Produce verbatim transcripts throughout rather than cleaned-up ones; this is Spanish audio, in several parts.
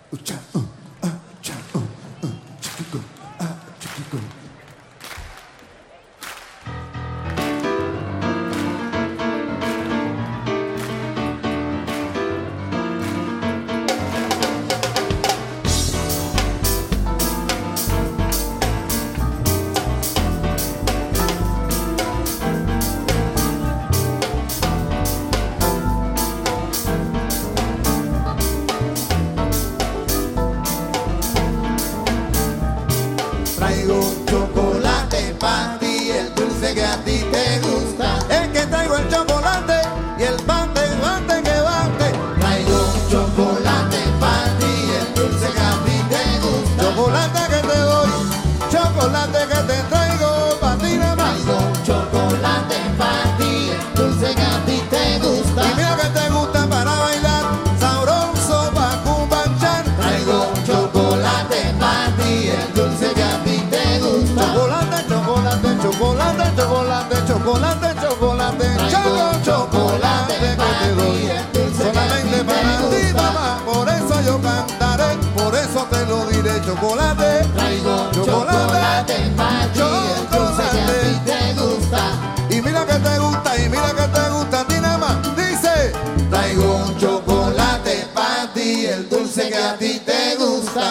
Traigo un chocolate para ti, el dulce que a ti te gusta. Es que traigo el chocolate y el bate, bate que bate. Traigo un chocolate para ti, el dulce que a ti te gusta. Chocolate que te doy, chocolate que te traigo para ti nada más. Traigo un chocolate para ti, el dulce que a ti te gusta. Y mira que te gusta para bailar, sabroso para cumbanchar. Traigo un chocolate para ti, el dulce que a ti te gusta. Chocolate, chocolate, chocolate, chocolate, chocolate, chocolate, choco, chocolate que te doy. Solamente para ti, mamá, por eso yo cantaré, por eso te lo diré. Chocolate, traigo chocolate para ti, el dulce que a ti te gusta. Y mira que te gusta, y mira que te gusta a ti nada más. Dice, traigo un chocolate para ti, el dulce que a ti te gusta.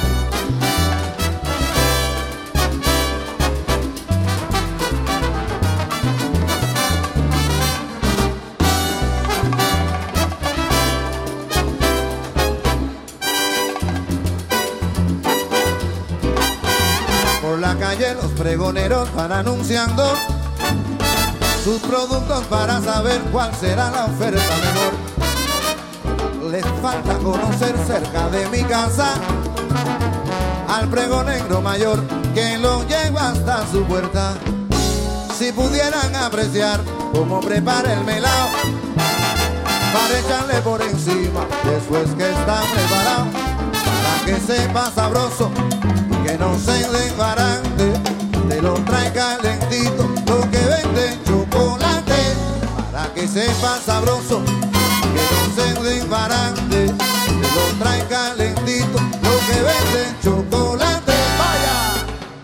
Por la calle los pregoneros van anunciando sus productos para saber cuál será la oferta mejor. Les falta conocer cerca de mi casa al pregonero mayor que lo lleva hasta su puerta. Si pudieran apreciar cómo prepara el melao para echarle por encima después que está preparado, para que sepa sabroso y que no se desbarate, te lo trae calentito lo que vende chocolate, para que sepa sabroso y que no se desbarate, te lo trae calentito lo que vende chocolate. ¡Vaya!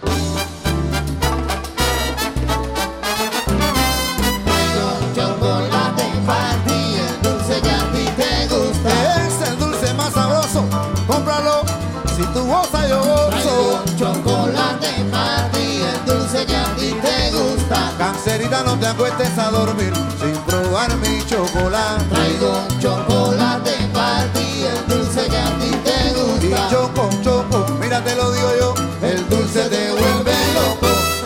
Traigo chocolate para ti, el dulce que a ti te gusta. Es el dulce más sabroso, cómpralo, si tú gozas yo gozo. Traigo chocolate para ti, el dulce que a ti te gusta. Cancerita, no te acuestes a dormir sin probar mi chocolate. Traigo chocolate para ti, el dulce que a ti te gusta. Y choco, choco, mira te lo digo yo, el dulce te vuelve loco.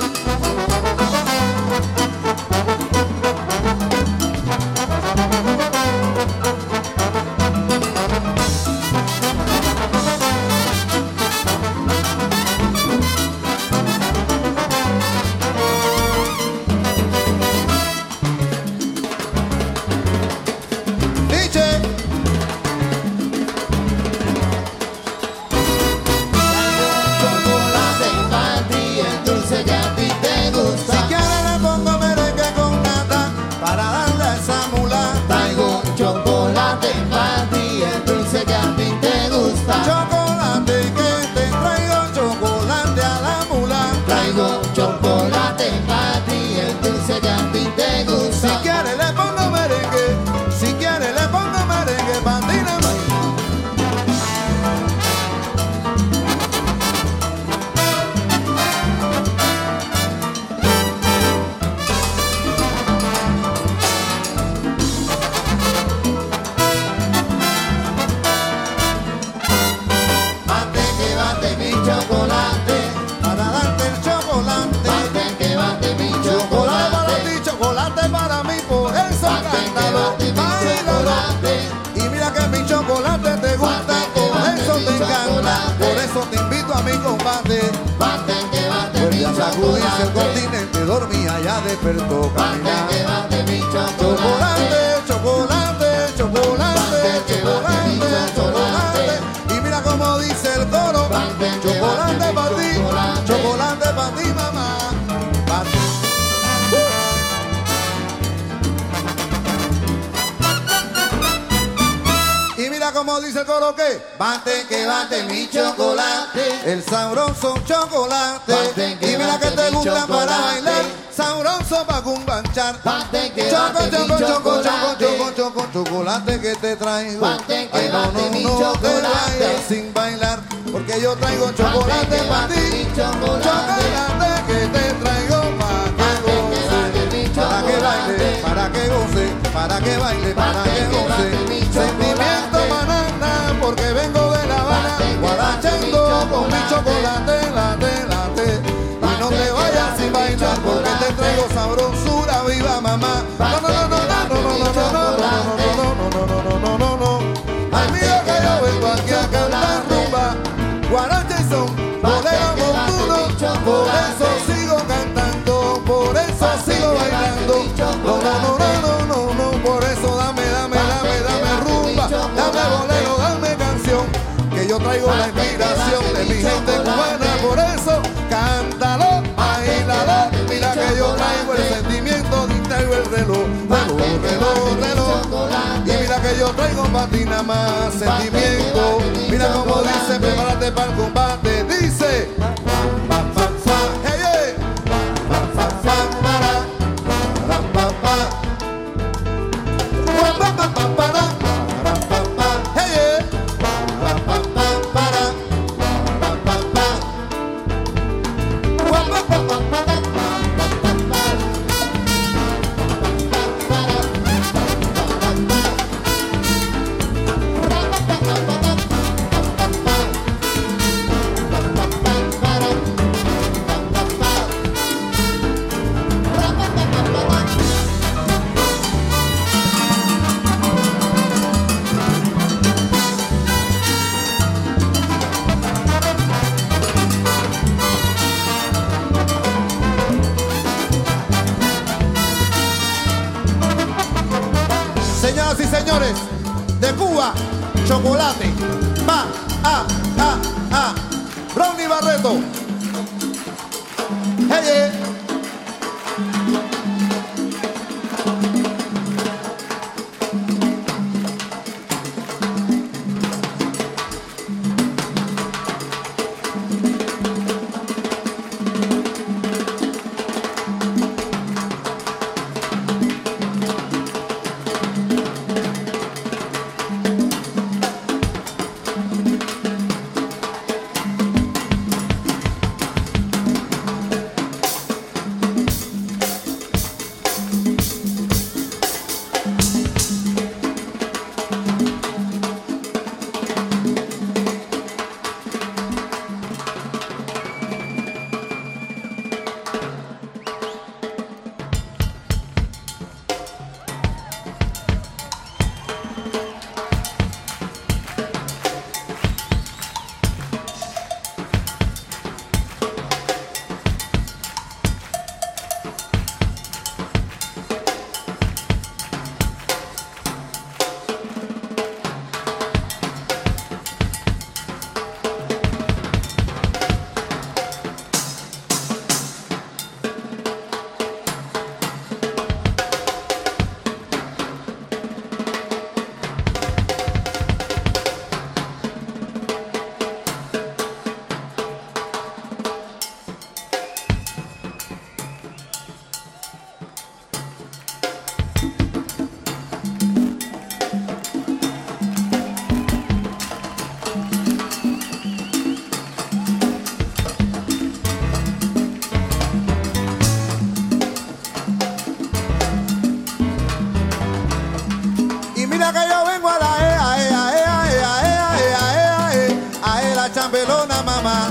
Te invito a mi combate. Bate, que bate, vuelve a sacudirse el continente, dormía, ya despertó, camina. Bate, que bate, mi chocolate. Chocolate, chocolate, chocolate, chocolate, chocolate. Y mira como dice el coro. Bate, chocolate para ti, chocolate, chocolate para ti, mamá. Bate. Uh. Y mira como dice el coro que bate que bate mi chocolate, el sabroso chocolate. Bate que y mira bate que te mi gusta chocolate. para bailar, sabroso para cumbanchar. Bate que Choco, bate choco, mi choco, choco, chocolate. choco, choco, chocolate que te traigo. Bate que Ay, no, bate no, mi no te chocolate. vayas sin bailar, porque yo traigo chocolate que para bate ti. mi chocolate. Chocolate que te traigo para que Bate que bate mi goce, para que baile, chocolate. para que goce, para que baile, para Bate que que goce. bate mi Sentimiento chocolate. banana, porque vengo de La Habana, Bate que guarachando bate mi con mi chocolate, chocolate. late, late. Y no Bate te que vayas bate sin mi bailar, porque te chocolate. traigo sabrosura, viva mamá. No, no, no, no, no, no, no, no, no, no, no, no, no, no, no, no, no. Ay, mira que yo vengo aquí a cantar rumba, guaracha y son, bolero montuno, por eso sigo cantando, por eso sigo bailando. No, no, no, no, no, no, no, por eso dame, dame, dame, dame rumba, dame bolero, dame canción, que yo traigo la inspiración de mi gente cubana, por eso cántalo, bailalo, mira que yo traigo el sentimiento, y traigo el reloj, reloj, reloj, reloj, y mira que yo traigo para ti nada más sentimiento, mira como dice, prepárate para el combate, dice, pa, pa, pa, hey, hey, pa, pa, pa, para, para, pa, pa, pa, pa, pa, pa, para, para, pa, pa, hey, hey, pa, pa, pa, para, pa, pa, pa, pa, pa, pa, pa, para. Señoras y señores, de Cuba, chocolate, va, ah, ah, ah, Brownie Barreto. Hey, hey. Mira que yo vengo a la ea, ea, ea, ea, ea, ea, ea, ea, a la chambelona, mamá.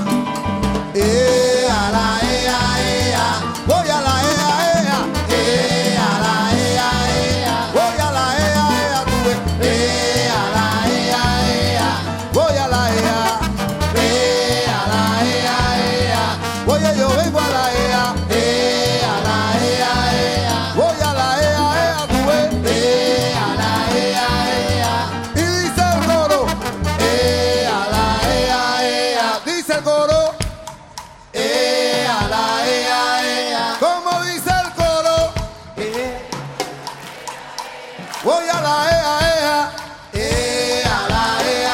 Eh, a la ea, ea, voy a la ea, ea, eh, a la ea, ea, voy a la ea, ea, tú ves, eh, a la ea, ea, voy a la ea, eh, a la ea, ea, oye, yo vengo a la ea, eh, a la ea, ea, voy a la ea, ea, tú ves, eh, a la ea, ea, y dice el coro, eh, a la ea, ea, dice el coro, eh, a la ea, ea, como dice el coro, eh, voy a la ea, ea, eh, a la ea,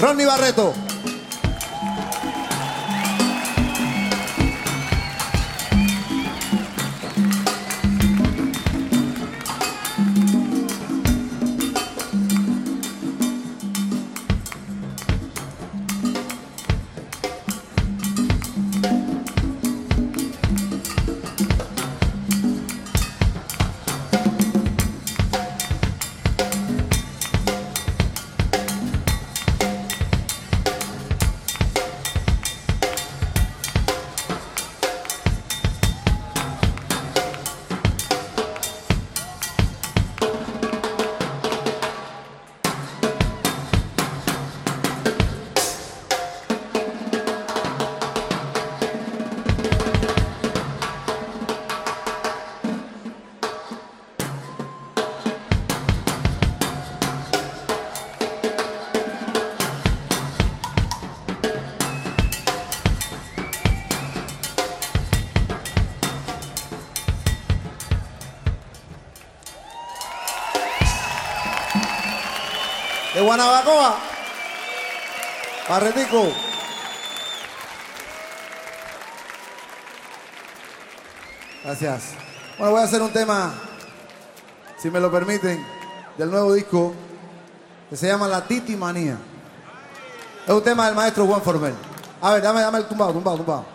Ronnie Barreto. De Guanabacoa, Barretico. Gracias. Bueno, voy a hacer un tema, si me lo permiten, del nuevo disco que se llama La Titi Manía. Es un tema del maestro Juan Formel. A ver, dame, dame el tumbado, tumbado, tumbado.